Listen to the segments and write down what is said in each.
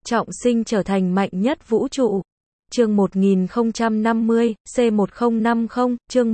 trọng sinh trở thành mạnh nhất vũ trụ. Chương 1050, C1050, chương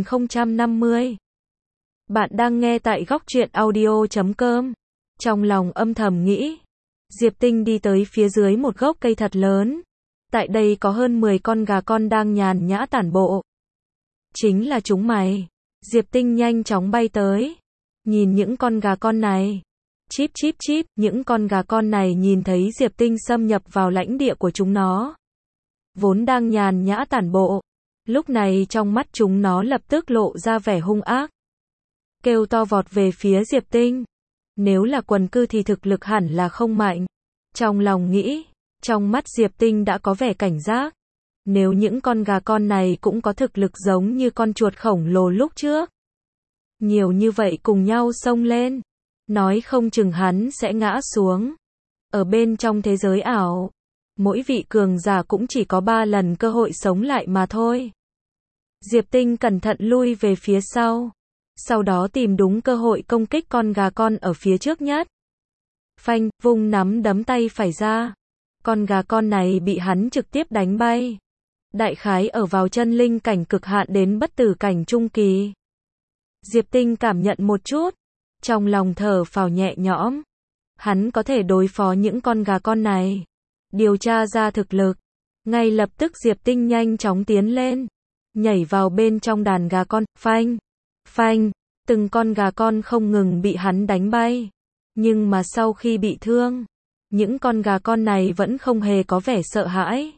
1050. Bạn đang nghe tại góc truyện audio.com. Trong lòng âm thầm nghĩ, Diệp Tinh đi tới phía dưới một gốc cây thật lớn. Tại đây có hơn 10 con gà con đang nhàn nhã tản bộ. Chính là chúng mày. Diệp Tinh nhanh chóng bay tới. Nhìn những con gà con này. Chíp chíp chíp, những con gà con này nhìn thấy Diệp Tinh xâm nhập vào lãnh địa của chúng nó. Vốn đang nhàn nhã tản bộ. Lúc này trong mắt chúng nó lập tức lộ ra vẻ hung ác. Kêu to vọt về phía Diệp Tinh. Nếu là quần cư thì thực lực hẳn là không mạnh. Trong lòng nghĩ, trong mắt Diệp Tinh đã có vẻ cảnh giác. Nếu những con gà con này cũng có thực lực giống như con chuột khổng lồ lúc trước. Nhiều như vậy cùng nhau xông lên. Nói không chừng hắn sẽ ngã xuống. Ở bên trong thế giới ảo, mỗi vị cường giả cũng chỉ có 3 lần cơ hội sống lại mà thôi. Diệp Tinh cẩn thận lui về phía sau. Sau đó tìm đúng cơ hội công kích con gà con ở phía trước nhất. Phanh, vung nắm đấm tay phải ra. Con gà con này bị hắn trực tiếp đánh bay. Đại khái ở vào chân linh cảnh cực hạn đến bất tử cảnh trung kỳ. Diệp Tinh cảm nhận một chút. Trong lòng thở phào nhẹ nhõm. Hắn có thể đối phó những con gà con này. Điều tra ra thực lực. Ngay lập tức Diệp Tinh nhanh chóng tiến lên. Nhảy vào bên trong đàn gà con. Phanh. Phanh. Từng con gà con không ngừng bị hắn đánh bay. Nhưng mà sau khi bị thương, những con gà con này vẫn không hề có vẻ sợ hãi.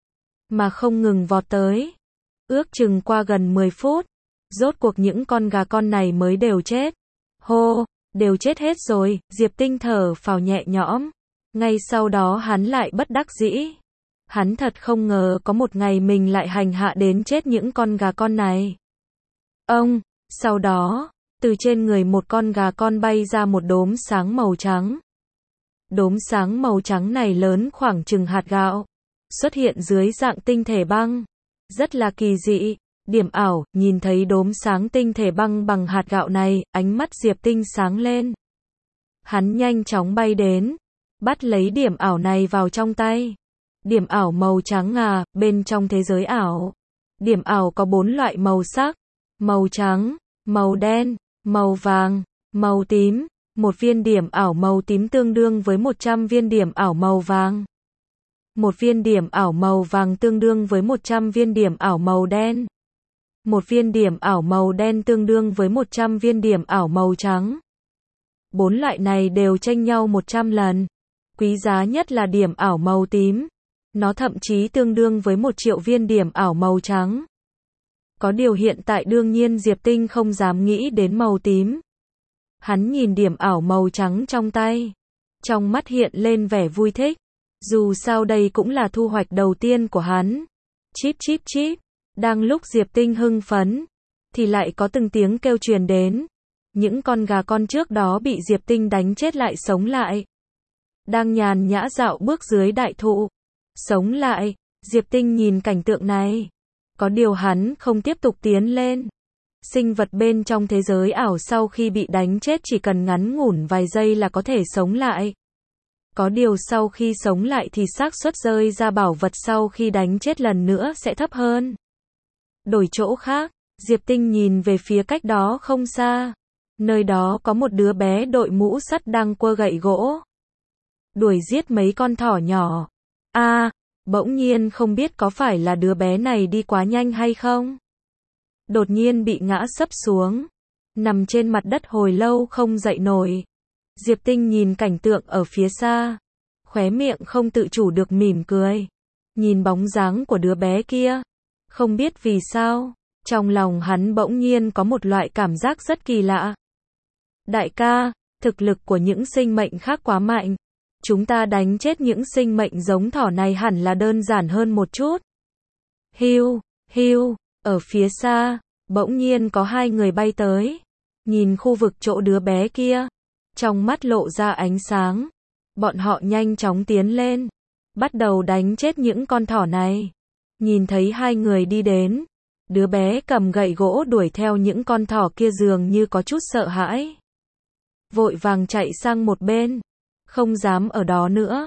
Mà không ngừng vọt tới. Ước chừng qua gần 10 phút. Rốt cuộc những con gà con này mới đều chết. Hô, đều chết hết rồi. Diệp Tinh thở phào nhẹ nhõm. Ngay sau đó hắn lại bất đắc dĩ. Hắn thật không ngờ có một ngày mình lại hành hạ đến chết những con gà con này. Sau đó, từ trên người một con gà con bay ra một đốm sáng màu trắng. Đốm sáng màu trắng này lớn khoảng chừng hạt gạo. Xuất hiện dưới dạng tinh thể băng. Rất là kỳ dị. Điểm ảo, nhìn thấy đốm sáng tinh thể băng bằng hạt gạo này, ánh mắt Diệp Tinh sáng lên. Hắn nhanh chóng bay đến. Bắt lấy điểm ảo này vào trong tay. Điểm ảo màu trắng bên trong thế giới ảo. Điểm ảo có 4 loại màu sắc. Màu trắng, màu đen, màu vàng, màu tím. Một viên điểm ảo màu tím tương đương với 100 viên điểm ảo màu vàng. Một viên điểm ảo màu vàng tương đương với 100 viên điểm ảo màu đen. Một viên điểm ảo màu đen tương đương với 100 viên điểm ảo màu trắng. 4 loại này đều chênh nhau 100 lần. Quý giá nhất là điểm ảo màu tím. Nó thậm chí tương đương với 1 triệu viên điểm ảo màu trắng. Có điều hiện tại đương nhiên Diệp Tinh không dám nghĩ đến màu tím. Hắn nhìn điểm ảo màu trắng trong tay. Trong mắt hiện lên vẻ vui thích. Dù sao đây cũng là thu hoạch đầu tiên của hắn. Chíp chíp chíp. Đang lúc Diệp Tinh hưng phấn, thì lại có từng tiếng kêu truyền đến. Những con gà con trước đó bị Diệp Tinh đánh chết lại sống lại. Đang nhàn nhã dạo bước dưới đại thụ. Sống lại. Diệp Tinh nhìn cảnh tượng này. Có điều hắn không tiếp tục tiến lên. Sinh vật bên trong thế giới ảo sau khi bị đánh chết chỉ cần ngắn ngủn vài giây là có thể sống lại. Có điều sau khi sống lại thì xác suất rơi ra bảo vật sau khi đánh chết lần nữa sẽ thấp hơn. Đổi chỗ khác, Diệp Tinh nhìn về phía cách đó không xa. Nơi đó có một đứa bé đội mũ sắt đang quơ gậy gỗ. Đuổi giết mấy con thỏ nhỏ. Bỗng nhiên không biết có phải là đứa bé này đi quá nhanh hay không. Đột nhiên bị ngã sấp xuống. Nằm trên mặt đất hồi lâu không dậy nổi. Diệp Tinh nhìn cảnh tượng ở phía xa. Khóe miệng không tự chủ được mỉm cười. Nhìn bóng dáng của đứa bé kia. Không biết vì sao, trong lòng hắn bỗng nhiên có một loại cảm giác rất kỳ lạ. Đại ca, thực lực của những sinh mệnh khác quá mạnh. Chúng ta đánh chết những sinh mệnh giống thỏ này hẳn là đơn giản hơn một chút. Hiu, hiu, ở phía xa, bỗng nhiên có 2 người bay tới. Nhìn khu vực chỗ đứa bé kia. Trong mắt lộ ra ánh sáng. Bọn họ nhanh chóng tiến lên. Bắt đầu đánh chết những con thỏ này. Nhìn thấy 2 người đi đến. Đứa bé cầm gậy gỗ đuổi theo những con thỏ kia dường như có chút sợ hãi. Vội vàng chạy sang một bên. Không dám ở đó nữa.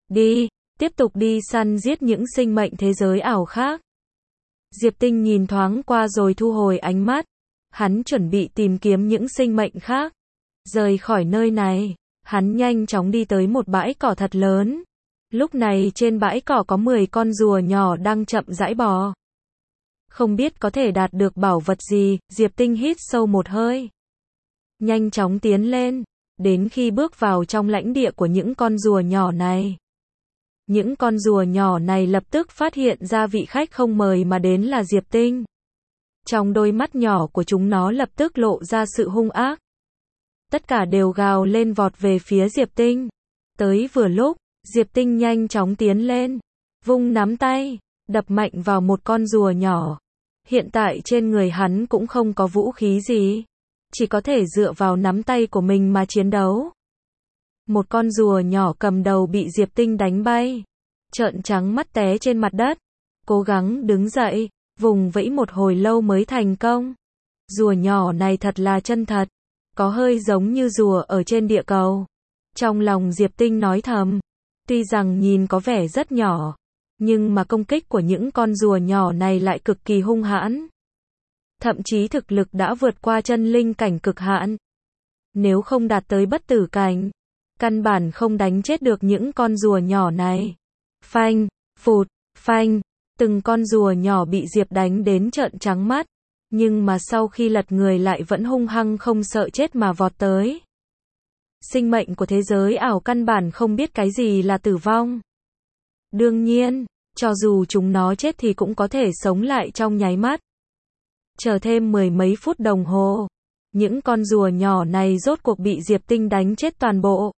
Đi, tiếp tục đi săn giết những sinh mệnh thế giới ảo khác. Diệp Tinh nhìn thoáng qua rồi thu hồi ánh mắt. Hắn chuẩn bị tìm kiếm những sinh mệnh khác. Rời khỏi nơi này, hắn nhanh chóng đi tới một bãi cỏ thật lớn. Lúc này trên bãi cỏ có 10 con rùa nhỏ đang chậm rãi bò. Không biết có thể đạt được bảo vật gì, Diệp Tinh hít sâu một hơi. Nhanh chóng tiến lên, đến khi bước vào trong lãnh địa của những con rùa nhỏ này. Những con rùa nhỏ này lập tức phát hiện ra vị khách không mời mà đến là Diệp Tinh. Trong đôi mắt nhỏ của chúng nó lập tức lộ ra sự hung ác. Tất cả đều gào lên vọt về phía Diệp Tinh. Tới vừa lúc, Diệp Tinh nhanh chóng tiến lên, vung nắm tay, đập mạnh vào một con rùa nhỏ. Hiện tại trên người hắn cũng không có vũ khí gì, chỉ có thể dựa vào nắm tay của mình mà chiến đấu. Một con rùa nhỏ cầm đầu bị Diệp Tinh đánh bay, trợn trắng mắt té trên mặt đất, cố gắng đứng dậy, vùng vẫy một hồi lâu mới thành công. Rùa nhỏ này thật là chân thật, có hơi giống như rùa ở trên địa cầu. Trong lòng Diệp Tinh nói thầm, tuy rằng nhìn có vẻ rất nhỏ, nhưng mà công kích của những con rùa nhỏ này lại cực kỳ hung hãn. Thậm chí thực lực đã vượt qua chân linh cảnh cực hạn. Nếu không đạt tới bất tử cảnh, căn bản không đánh chết được những con rùa nhỏ này. Phanh, phụt, phanh, từng con rùa nhỏ bị Diệp đánh đến trợn trắng mắt, nhưng mà sau khi lật người lại vẫn hung hăng không sợ chết mà vọt tới. Sinh mệnh của thế giới ảo căn bản không biết cái gì là tử vong. Đương nhiên, cho dù chúng nó chết thì cũng có thể sống lại trong nháy mắt. Chờ thêm 10 mấy phút đồng hồ, những con rùa nhỏ này rốt cuộc bị Diệp Tinh đánh chết toàn bộ.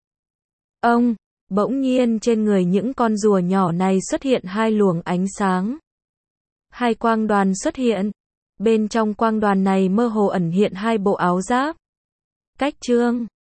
Bỗng nhiên trên người những con rùa nhỏ này xuất hiện hai luồng ánh sáng. Hai quang đoàn xuất hiện. Bên trong quang đoàn này mơ hồ ẩn hiện hai bộ áo giáp. Cách trương.